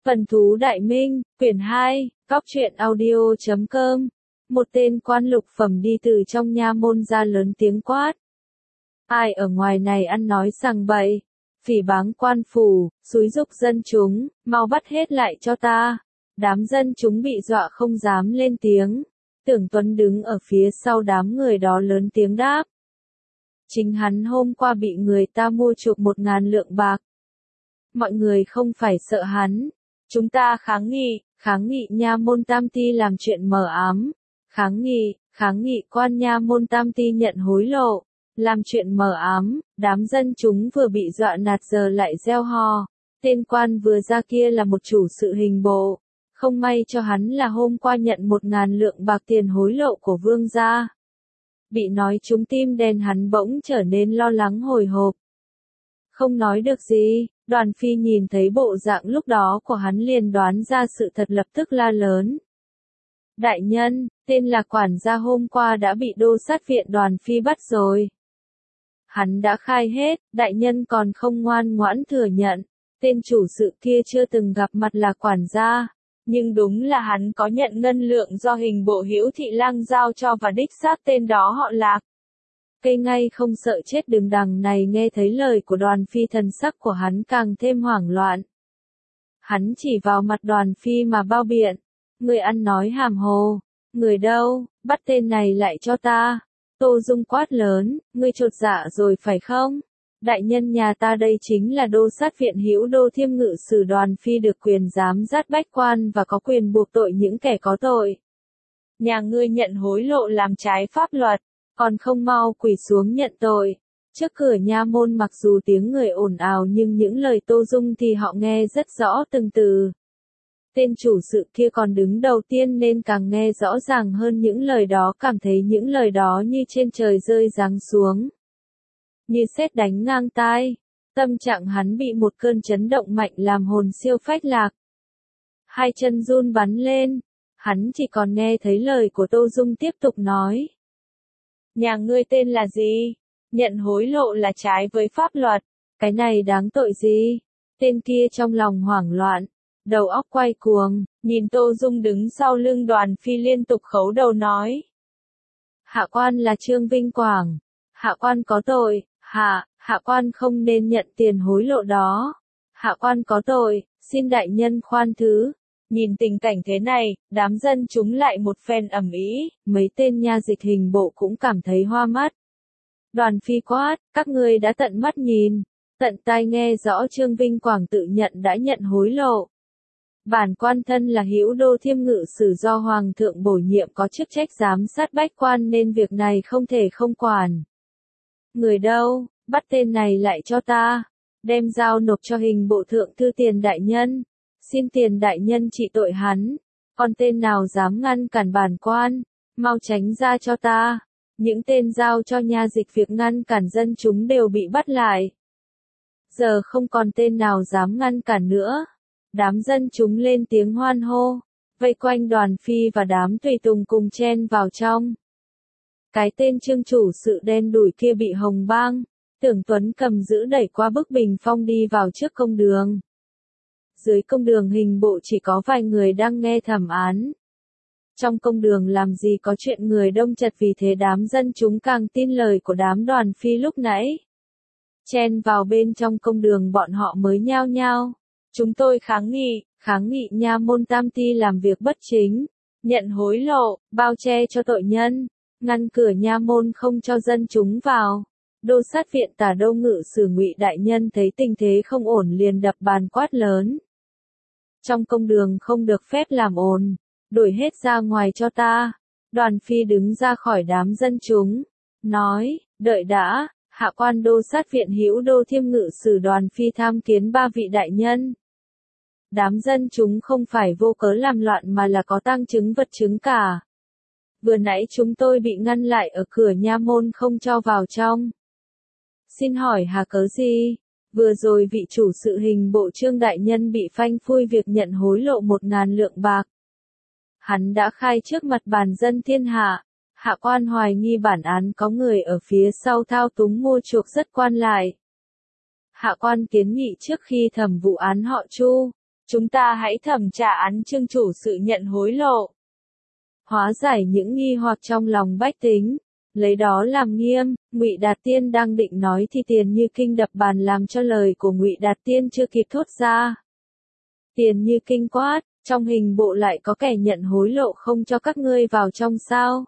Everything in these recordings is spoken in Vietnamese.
Vân Thú Đại Minh, quyển 2, Góc truyện audio.com. Một tên quan lục phẩm đi từ trong nha môn ra lớn tiếng quát. Ai ở ngoài này ăn nói sằng bậy, phỉ báng quan phủ, xúi giục dân chúng, mau bắt hết lại cho ta. Đám dân chúng bị dọa không dám lên tiếng. Tưởng Tuấn đứng ở phía sau đám người đó lớn tiếng đáp. Chính hắn hôm qua bị người ta mua chuộc 1.000 lượng bạc. Mọi người không phải sợ hắn. Chúng ta kháng nghị nha môn Tam Ty làm chuyện mờ ám. Kháng nghị quan nha môn Tam Ty nhận hối lộ, làm chuyện mờ ám. Đám dân chúng vừa bị dọa nạt giờ lại reo hò. Tên quan vừa ra kia là một chủ sự hình bộ. Không may cho hắn là hôm qua nhận 1.000 lượng bạc tiền hối lộ của vương gia. Bị nói trúng tim đen hắn bỗng trở nên lo lắng hồi hộp. Không nói được gì, Đoàn Phi nhìn thấy bộ dạng lúc đó của hắn liền đoán ra sự thật, lập tức la lớn. Đại nhân, tên là quản gia hôm qua đã bị đô sát viện Đoàn Phi bắt rồi. Hắn đã khai hết, đại nhân còn không ngoan ngoãn thừa nhận. Tên chủ sự kia chưa từng gặp mặt là quản gia. Nhưng đúng là hắn có nhận ngân lượng do hình bộ Hữu Thị Lang giao cho và đích xác tên đó họ Lạc. Cây ngay không sợ chết đứng đằng này nghe thấy lời của Đoàn Phi, thần sắc của hắn càng thêm hoảng loạn. Hắn chỉ vào mặt Đoàn Phi mà bao biện. Người ăn nói hàm hồ. Người đâu, bắt tên này lại cho ta. Tô Dung quát lớn, ngươi chột dạ rồi phải không? Đại nhân nhà ta đây chính là đô sát viện Hữu Đô Thiêm Ngự Sử. Đoàn Phi được quyền giám sát bách quan và có quyền buộc tội những kẻ có tội. Nhà ngươi nhận hối lộ làm trái pháp luật, còn không mau quỳ xuống nhận tội. Trước cửa nha môn mặc dù tiếng người ồn ào nhưng những lời Tô Dung thì họ nghe rất rõ từng từ. Tên chủ sự kia còn đứng đầu tiên nên càng nghe rõ ràng hơn những lời đó, cảm thấy những lời đó như trên trời rơi giáng xuống. Như sét đánh ngang tai. Tâm trạng hắn bị một cơn chấn động mạnh làm hồn siêu phách lạc. Hai chân run bắn lên. Hắn chỉ còn nghe thấy lời của Tô Dung tiếp tục nói. Nhà ngươi tên là gì? Nhận hối lộ là trái với pháp luật. Cái này đáng tội gì? Tên kia trong lòng hoảng loạn, đầu óc quay cuồng, nhìn Tô Dung đứng sau lưng Đoàn Phi liên tục khấu đầu nói. Hạ quan là Trương Vinh Quảng. Hạ quan có tội. Hạ quan không nên nhận tiền hối lộ đó. Hạ quan có tội, xin đại nhân khoan thứ. Nhìn tình cảnh thế này, đám dân chúng lại một phen ầm ĩ, mấy tên nha dịch hình bộ cũng cảm thấy hoa mắt. Đoàn Phi quát, các ngươi đã tận mắt nhìn, tận tai nghe rõ Trương Vinh Quảng tự nhận đã nhận hối lộ. Bản quan thân là Hữu Đô Thiêm Ngự Sử do Hoàng thượng bổ nhiệm có chức trách giám sát bách quan nên việc này không thể không quản. Người đâu, bắt tên này lại cho ta, đem giao nộp cho hình bộ thượng thư Tiền đại nhân. Xin Tiền đại nhân trị tội hắn. Còn tên nào dám ngăn cản bản quan, mau tránh ra cho ta. Những tên giao cho nha dịch việc ngăn cản dân chúng đều bị bắt lại. Giờ không còn tên nào dám ngăn cản nữa. Đám dân chúng lên tiếng hoan hô, vây quanh Đoàn Phi và đám tùy tùng cùng chen vào trong. Cái tên Trương chủ sự đen đủi kia bị hồng bang, Tưởng Tuấn cầm giữ đẩy qua bức bình phong đi vào trước công đường. Dưới công đường hình bộ chỉ có vài người đang nghe thẩm án. Trong công đường làm gì có chuyện người đông chật, vì thế đám dân chúng càng tin lời của đám Đoàn Phi lúc nãy. Chen vào bên trong công đường bọn họ mới nhao nhao. Chúng tôi kháng nghị nha môn Tam Ty làm việc bất chính, nhận hối lộ, bao che cho tội nhân, ngăn cửa nha môn không cho dân chúng vào. Đô sát viện Tả Đô Ngự Sử Ngụy đại nhân thấy tình thế không ổn liền đập bàn quát lớn. Trong công đường không được phép làm ồn, đuổi hết ra ngoài cho ta. Đoàn Phi đứng ra khỏi đám dân chúng, nói, đợi đã, hạ quan đô sát viện Hữu Đô Thiêm Ngự Sử Đoàn Phi tham kiến ba vị đại nhân. Đám dân chúng không phải vô cớ làm loạn mà là có tang chứng vật chứng cả. Vừa nãy chúng tôi bị ngăn lại ở cửa nha môn không cho vào trong. Xin hỏi hà cớ gì? Vừa rồi vị chủ sự hình bộ Trương đại nhân bị phanh phui việc nhận hối lộ 1.000 lượng bạc. Hắn đã khai trước mặt bàn dân thiên hạ. Hạ quan hoài nghi bản án có người ở phía sau thao túng mua chuộc rất quan lại. Hạ quan kiến nghị trước khi thẩm vụ án họ Chu, Chúng ta hãy thẩm tra án Trương chủ sự nhận hối lộ. Hóa giải những nghi hoặc trong lòng bách tính. Lấy đó làm nghiêm, Ngụy Đạt Tiên đang định nói thì Tiền Như Kinh đập bàn làm cho lời của Ngụy Đạt Tiên chưa kịp thốt ra. Tiền Như Kinh quát, trong hình bộ lại có kẻ nhận hối lộ không cho các ngươi vào trong sao?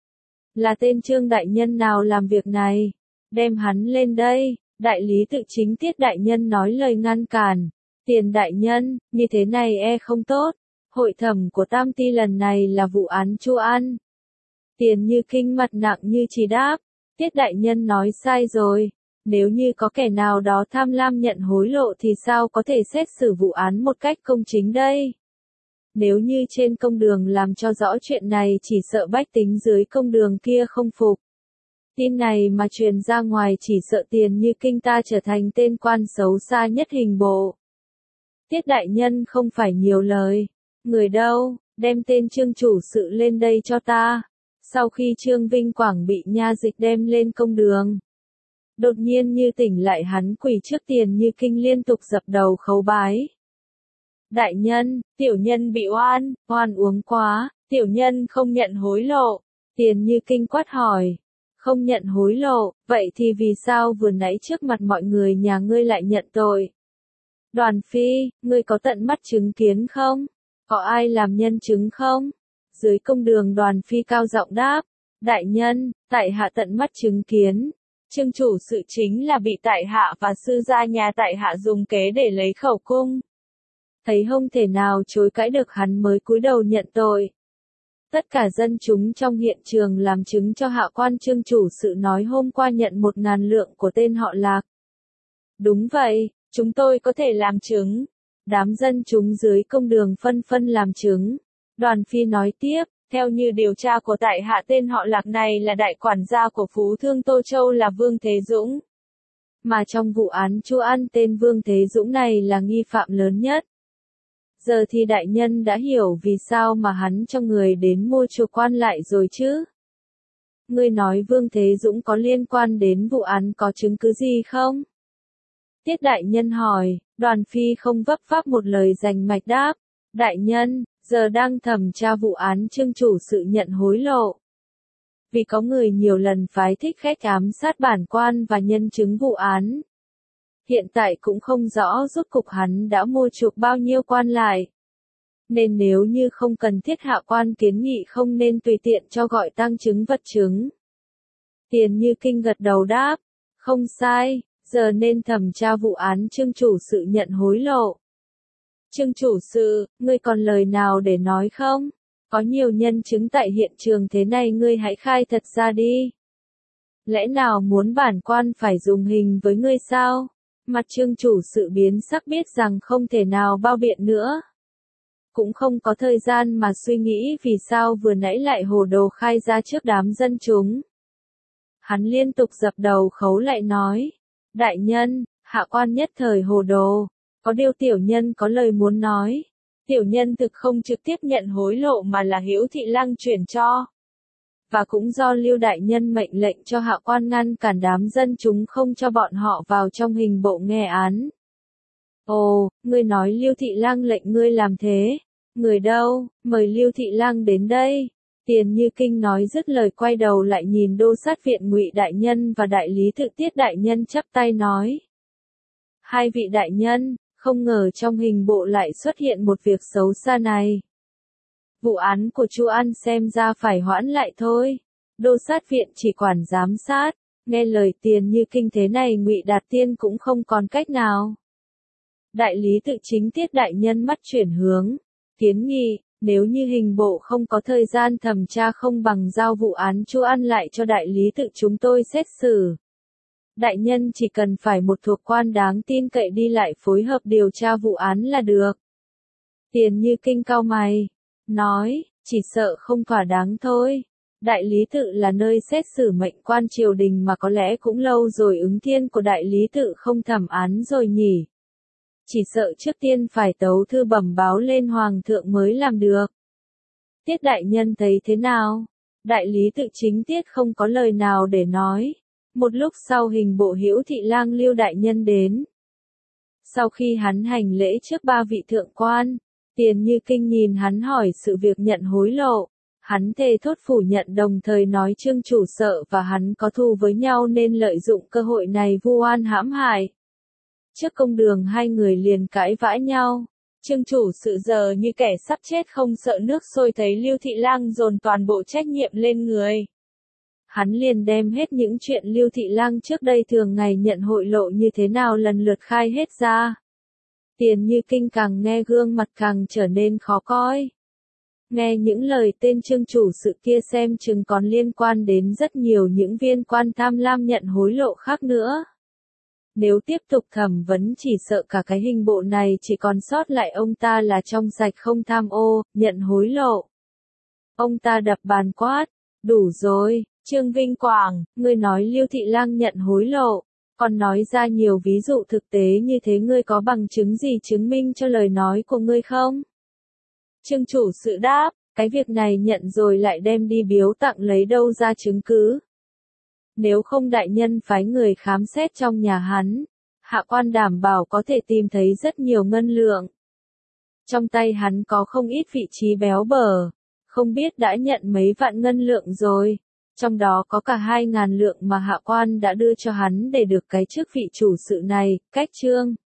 Là tên Trương đại nhân nào làm việc này? Đem hắn lên đây. Đại lý tự chính Tiết đại nhân nói lời ngăn cản. Tiền đại nhân, như thế này không tốt. Hội thẩm của Tam Ty lần này là vụ án Chu An. Tiền Như Kinh mặt nặng như chỉ đáp. Tiết đại nhân nói sai rồi. Nếu như có kẻ nào đó tham lam nhận hối lộ thì sao có thể xét xử vụ án một cách công chính đây? Nếu như trên công đường làm cho rõ chuyện này chỉ sợ bách tính dưới công đường kia không phục. Tin này mà truyền ra ngoài chỉ sợ Tiền Như Kinh ta trở thành tên quan xấu xa nhất hình bộ. Tiết đại nhân không phải nhiều lời. Người đâu, đem tên Trương chủ sự lên đây cho ta. Sau khi Trương Vinh Quảng bị nha dịch đem lên công đường, đột nhiên như tỉnh lại hắn quỳ trước Tiền Như Kinh liên tục dập đầu khấu bái. Đại nhân, tiểu nhân bị oan uống quá, tiểu nhân không nhận hối lộ. Tiền Như Kinh quát hỏi. Không nhận hối lộ, vậy thì vì sao vừa nãy trước mặt mọi người nhà ngươi lại nhận tội? Đoàn phi, ngươi có tận mắt chứng kiến không? Có ai làm nhân chứng không? Dưới công đường Đoàn phi cao giọng đáp. Đại nhân, tại hạ tận mắt chứng kiến. Trương chủ sự chính là bị tại hạ và sư gia nhà tại hạ dùng kế để lấy khẩu cung. Thấy không thể nào chối cãi được hắn mới cúi đầu nhận tội. Tất cả dân chúng trong hiện trường làm chứng cho hạ quan Trương chủ sự nói hôm qua nhận 1.000 lượng của tên họ Lạc. Đúng vậy, chúng tôi có thể làm chứng. Đám dân chúng dưới công đường phân phân làm chứng. Đoàn phi nói tiếp, theo như điều tra của tại hạ tên họ Lạc này là đại quản gia của phú thương Tô Châu là Vương Thế Dũng. Mà trong vụ án Chu An tên Vương Thế Dũng này là nghi phạm lớn nhất. Giờ thì đại nhân đã hiểu vì sao mà hắn cho người đến mua chuộc quan lại rồi chứ? Ngươi nói Vương Thế Dũng có liên quan đến vụ án có chứng cứ gì không? Tiết đại nhân hỏi, Đoàn phi không vấp váp một lời rành mạch đáp. Đại nhân, giờ đang thẩm tra vụ án Trương chủ sự nhận hối lộ. Vì có người nhiều lần phái thích khách ám sát bản quan và nhân chứng vụ án. Hiện tại cũng không rõ rốt cục hắn đã mua chuộc bao nhiêu quan lại. Nên nếu như không cần thiết hạ quan kiến nghị không nên tùy tiện cho gọi tăng chứng vật chứng. Tiền Như Kinh gật đầu đáp. Không sai, giờ nên thẩm tra vụ án Trương chủ sự nhận hối lộ. Trương chủ sự, ngươi còn lời nào để nói không? Có nhiều nhân chứng tại hiện trường thế này ngươi hãy khai thật ra đi. Lẽ nào muốn bản quan phải dùng hình với ngươi sao? Mặt Trương chủ sự biến sắc biết rằng không thể nào bao biện nữa. Cũng không có thời gian mà suy nghĩ vì sao vừa nãy lại hồ đồ khai ra trước đám dân chúng. Hắn liên tục dập đầu khấu lại nói. Đại nhân, hạ quan nhất thời hồ đồ. Có điều tiểu nhân có lời muốn nói. Tiểu nhân thực không trực tiếp nhận hối lộ mà là Hữu Thị Lăng chuyển cho. Và cũng do Lưu đại nhân mệnh lệnh cho hạ quan ngăn cản đám dân chúng không cho bọn họ vào trong hình bộ nghe án. Ồ, ngươi nói Lưu Thị Lăng lệnh ngươi làm thế. Người đâu, mời Lưu Thị Lăng đến đây. Tiền Như Kinh nói dứt lời quay đầu lại nhìn đô sát viện Ngụy đại nhân và đại lý tự Tiết đại nhân chắp tay nói. Hai vị đại nhân, không ngờ trong hình bộ lại xuất hiện một việc xấu xa này. Vụ án của Chu An xem ra phải hoãn lại thôi. Đô sát viện chỉ quản giám sát, nghe lời Tiền Như Kinh thế này Ngụy Đạt Tiên cũng không còn cách nào. Đại lý tự chính Tiết đại nhân mắt chuyển hướng, kiến nghị, nếu như hình bộ không có thời gian thẩm tra không bằng giao vụ án Chu An lại cho đại lý tự chúng tôi xét xử. Đại nhân chỉ cần phải một thuộc quan đáng tin cậy đi lại phối hợp điều tra vụ án là được. Tiền Như Kinh cau mày, nói, chỉ sợ không thỏa đáng thôi. Đại lý tự là nơi xét xử mệnh quan triều đình mà có lẽ cũng lâu rồi ứng thiên của đại lý tự không thẩm án rồi nhỉ. Chỉ sợ trước tiên phải tấu thư bẩm báo lên hoàng thượng mới làm được. Tiết đại nhân thấy thế nào? Đại lý tự chính Tiết không có lời nào để nói. Một lúc sau hình bộ Hữu Thị Lang Lưu đại nhân đến. Sau khi hắn hành lễ trước 3 vị thượng quan, Tiền Như Kinh nhìn hắn hỏi sự việc nhận hối lộ. Hắn thề thốt phủ nhận đồng thời nói Trương chủ sợ và hắn có thù với nhau nên lợi dụng cơ hội này vu oan hãm hại. Trước công đường hai người liền cãi vã nhau. Trương chủ sự giờ như kẻ sắp chết không sợ nước sôi thấy Lưu Thị Lang dồn toàn bộ trách nhiệm lên người. Hắn liền đem hết những chuyện Lưu Thị Lang trước đây thường ngày nhận hội lộ như thế nào lần lượt khai hết ra. Tiền Như Kinh càng nghe gương mặt càng trở nên khó coi. Nghe những lời tên Trương chủ sự kia xem chừng còn liên quan đến rất nhiều những viên quan tham lam nhận hối lộ khác nữa. Nếu tiếp tục thẩm vấn chỉ sợ cả cái hình bộ này chỉ còn sót lại ông ta là trong sạch không tham ô, nhận hối lộ. Ông ta đập bàn quát, đủ rồi, Trương Vinh Quảng, ngươi nói Lưu Thị Lang nhận hối lộ, còn nói ra nhiều ví dụ thực tế như thế ngươi có bằng chứng gì chứng minh cho lời nói của ngươi không? Trương chủ sự đáp, cái việc này nhận rồi lại đem đi biếu tặng lấy đâu ra chứng cứ. Nếu không đại nhân phái người khám xét trong nhà hắn, hạ quan đảm bảo có thể tìm thấy rất nhiều ngân lượng. Trong tay hắn có không ít vị trí béo bở, không biết đã nhận mấy vạn ngân lượng rồi, trong đó có cả 2.000 lượng mà hạ quan đã đưa cho hắn để được cái chức vị chủ sự này, cách Trương